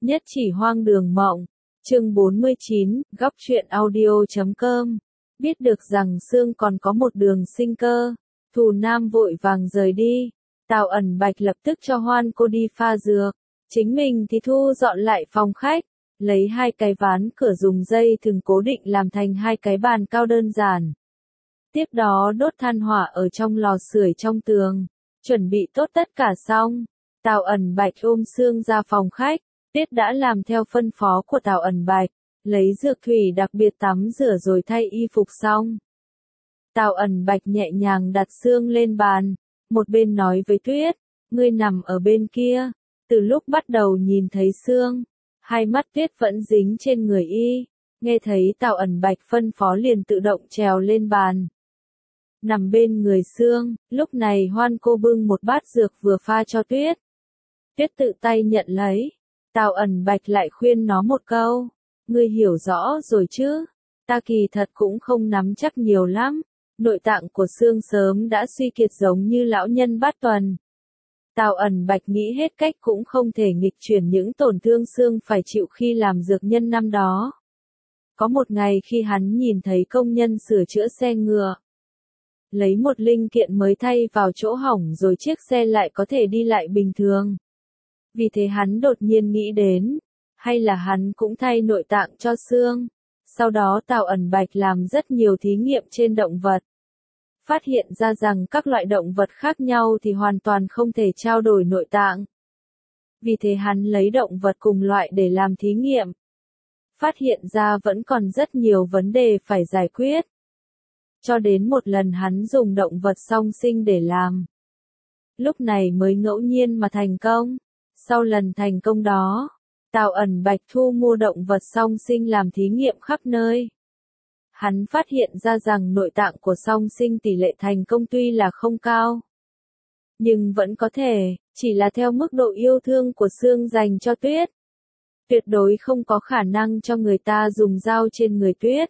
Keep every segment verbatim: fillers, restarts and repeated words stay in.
Nhất chỉ hoang đường mộng. Chương bốn mươi chín, góc truyện audio chấm com. Biết được rằng Sương còn có một đường sinh cơ, Thù Nam vội vàng rời đi. Tào Ẩn Bạch lập tức cho Hoan cô đi pha dược, chính mình thì thu dọn lại phòng khách, lấy hai cái ván cửa dùng dây thừng cố định làm thành hai cái bàn cao đơn giản. Tiếp đó đốt than hỏa ở trong lò sưởi trong tường, chuẩn bị tốt tất cả xong. Tào Ẩn Bạch ôm Sương ra phòng khách, Tuyết đã làm theo phân phó của Tào Ẩn Bạch, lấy dược thủy đặc biệt tắm rửa rồi thay y phục xong. Tào Ẩn Bạch nhẹ nhàng đặt Sương lên bàn, một bên nói với Tuyết, ngươi nằm ở bên kia. Từ lúc bắt đầu nhìn thấy Sương, hai mắt Tuyết vẫn dính trên người y, nghe thấy Tào Ẩn Bạch phân phó liền tự động trèo lên bàn. Nằm bên người Sương, lúc này Hoan cô bưng một bát dược vừa pha cho Tuyết. Tuyết tự tay nhận lấy, Tào Ẩn Bạch lại khuyên nó một câu, ngươi hiểu rõ rồi chứ, ta kỳ thật cũng không nắm chắc nhiều lắm, nội tạng của Sương sớm đã suy kiệt giống như lão nhân bát tuần. Tào Ẩn Bạch nghĩ hết cách cũng không thể nghịch chuyển những tổn thương Sương phải chịu khi làm dược nhân năm đó. Có một ngày khi hắn nhìn thấy công nhân sửa chữa xe ngựa, lấy một linh kiện mới thay vào chỗ hỏng rồi chiếc xe lại có thể đi lại bình thường. Vì thế hắn đột nhiên nghĩ đến, hay là hắn cũng thay nội tạng cho Sương. Sau đó Tào Ẩn Bạch làm rất nhiều thí nghiệm trên động vật. Phát hiện ra rằng các loại động vật khác nhau thì hoàn toàn không thể trao đổi nội tạng. Vì thế hắn lấy động vật cùng loại để làm thí nghiệm. Phát hiện ra vẫn còn rất nhiều vấn đề phải giải quyết. Cho đến một lần hắn dùng động vật song sinh để làm. Lúc này mới ngẫu nhiên mà thành công. Sau lần thành công đó, Tào Ẩn Bạch thu mua động vật song sinh làm thí nghiệm khắp nơi. Hắn phát hiện ra rằng nội tạng của song sinh tỷ lệ thành công tuy là không cao, nhưng vẫn có thể, chỉ là theo mức độ yêu thương của Sương dành cho Tuyết. Tuyệt đối không có khả năng cho người ta dùng dao trên người Tuyết.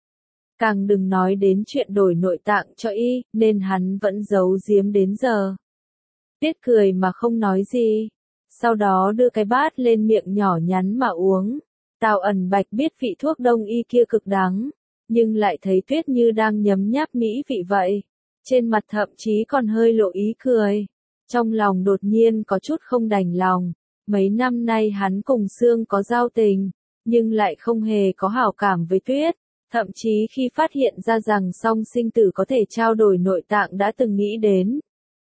Càng đừng nói đến chuyện đổi nội tạng cho y, nên hắn vẫn giấu giếm đến giờ. Tuyết cười mà không nói gì. Sau đó đưa cái bát lên miệng nhỏ nhắn mà uống. Tào Ẩn Bạch biết vị thuốc đông y kia cực đắng, nhưng lại thấy Tuyết như đang nhấm nháp mỹ vị vậy. Trên mặt thậm chí còn hơi lộ ý cười. Trong lòng đột nhiên có chút không đành lòng. Mấy năm nay hắn cùng Sương có giao tình, nhưng lại không hề có hảo cảm với Tuyết. Thậm chí khi phát hiện ra rằng song sinh tử có thể trao đổi nội tạng đã từng nghĩ đến.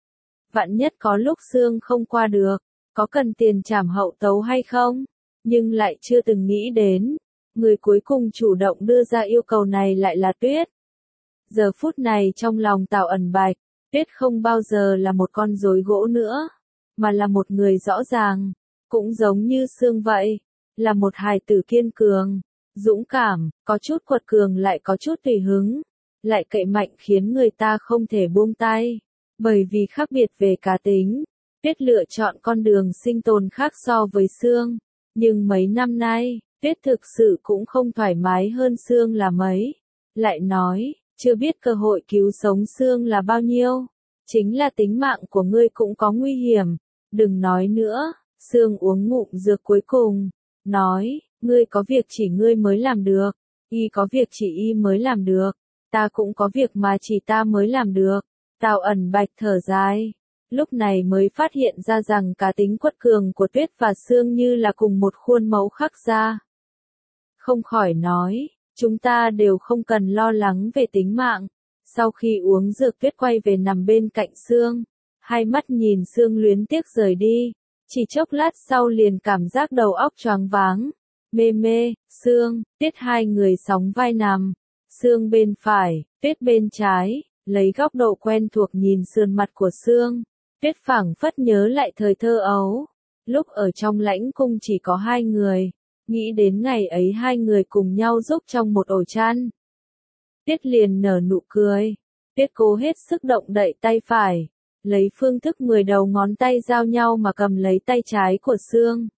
Vạn nhất có lúc Sương không qua được, có cần tiền trảm hậu tấu hay không? Nhưng lại chưa từng nghĩ đến. Người cuối cùng chủ động đưa ra yêu cầu này lại là Tuyết. Giờ phút này trong lòng Tào Ẩn Bạch, Tuyết không bao giờ là một con rối gỗ nữa, mà là một người rõ ràng, cũng giống như Sương vậy, là một hài tử kiên cường, dũng cảm, có chút quật cường lại có chút tùy hứng, lại cậy mạnh khiến người ta không thể buông tay, bởi vì khác biệt về cá tính. Tuyết lựa chọn con đường sinh tồn khác so với Sương, nhưng mấy năm nay, Tuyết thực sự cũng không thoải mái hơn Sương là mấy. Lại nói, chưa biết cơ hội cứu sống Sương là bao nhiêu, chính là tính mạng của ngươi cũng có nguy hiểm. Đừng nói nữa, Sương uống ngụm dược cuối cùng, nói, ngươi có việc chỉ ngươi mới làm được, y có việc chỉ y mới làm được, ta cũng có việc mà chỉ ta mới làm được. Tào Ẩn Bạch thở dài. Lúc này mới phát hiện ra rằng cá tính quật cường của Tuyết và Sương như là cùng một khuôn mẫu khắc ra. Không khỏi nói, chúng ta đều không cần lo lắng về tính mạng. Sau khi uống dược Tuyết quay về nằm bên cạnh Sương, hai mắt nhìn Sương luyến tiếc rời đi, chỉ chốc lát sau liền cảm giác đầu óc choáng váng, mê mê. Sương, Tuyết hai người sóng vai nằm, Sương bên phải, Tuyết bên trái, lấy góc độ quen thuộc nhìn sườn mặt của Sương. Tuyết phảng phất nhớ lại thời thơ ấu, lúc ở trong lãnh cung chỉ có hai người, nghĩ đến ngày ấy hai người cùng nhau giúp trong một ổ chăn. Tuyết liền nở nụ cười, Tuyết cố hết sức động đậy tay phải, lấy phương thức mười đầu ngón tay giao nhau mà cầm lấy tay trái của Sương.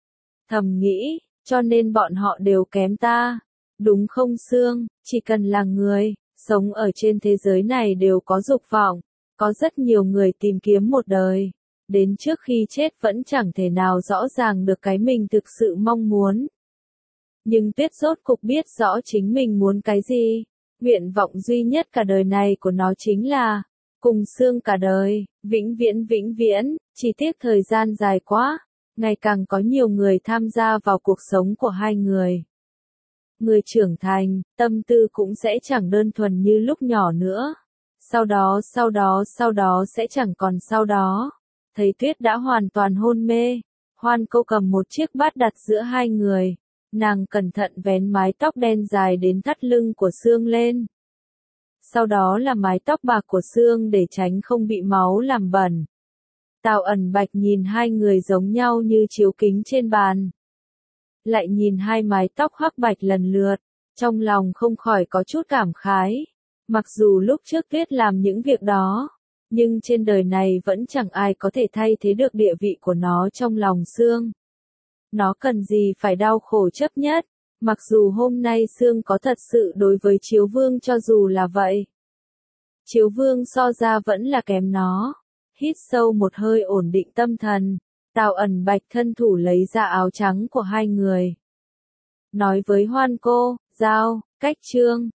Thầm nghĩ, cho nên bọn họ đều kém ta, đúng không Sương, chỉ cần là người, sống ở trên thế giới này đều có dục vọng. Có rất nhiều người tìm kiếm một đời, đến trước khi chết vẫn chẳng thể nào rõ ràng được cái mình thực sự mong muốn. Nhưng Tuyết rốt cục biết rõ chính mình muốn cái gì. Nguyện vọng duy nhất cả đời này của nó chính là cùng Sương cả đời, vĩnh viễn vĩnh viễn, chỉ tiếc thời gian dài quá, ngày càng có nhiều người tham gia vào cuộc sống của hai người. Người trưởng thành, tâm tư cũng sẽ chẳng đơn thuần như lúc nhỏ nữa. Sau đó, sau đó, sau đó sẽ chẳng còn sau đó. Thấy Tuyết đã hoàn toàn hôn mê, Hoan Câu cầm một chiếc bát đặt giữa hai người. Nàng cẩn thận vén mái tóc đen dài đến thắt lưng của Sương lên. Sau đó là mái tóc bạc của Sương để tránh không bị máu làm bẩn. Tào Ẩn Bạch nhìn hai người giống nhau như chiếu kính trên bàn. Lại nhìn hai mái tóc hắc bạch lần lượt, trong lòng không khỏi có chút cảm khái. Mặc dù lúc trước Tuyết làm những việc đó, nhưng trên đời này vẫn chẳng ai có thể thay thế được địa vị của nó trong lòng Sương. Nó cần gì phải đau khổ chấp nhất, mặc dù hôm nay Sương có thật sự đối với Chiếu Vương cho dù là vậy. Chiếu Vương so ra vẫn là kém nó. Hít sâu một hơi ổn định tâm thần, Tào Ẩn Bạch thân thủ lấy ra áo trắng của hai người. Nói với Hoan Cô, giao, cách trương.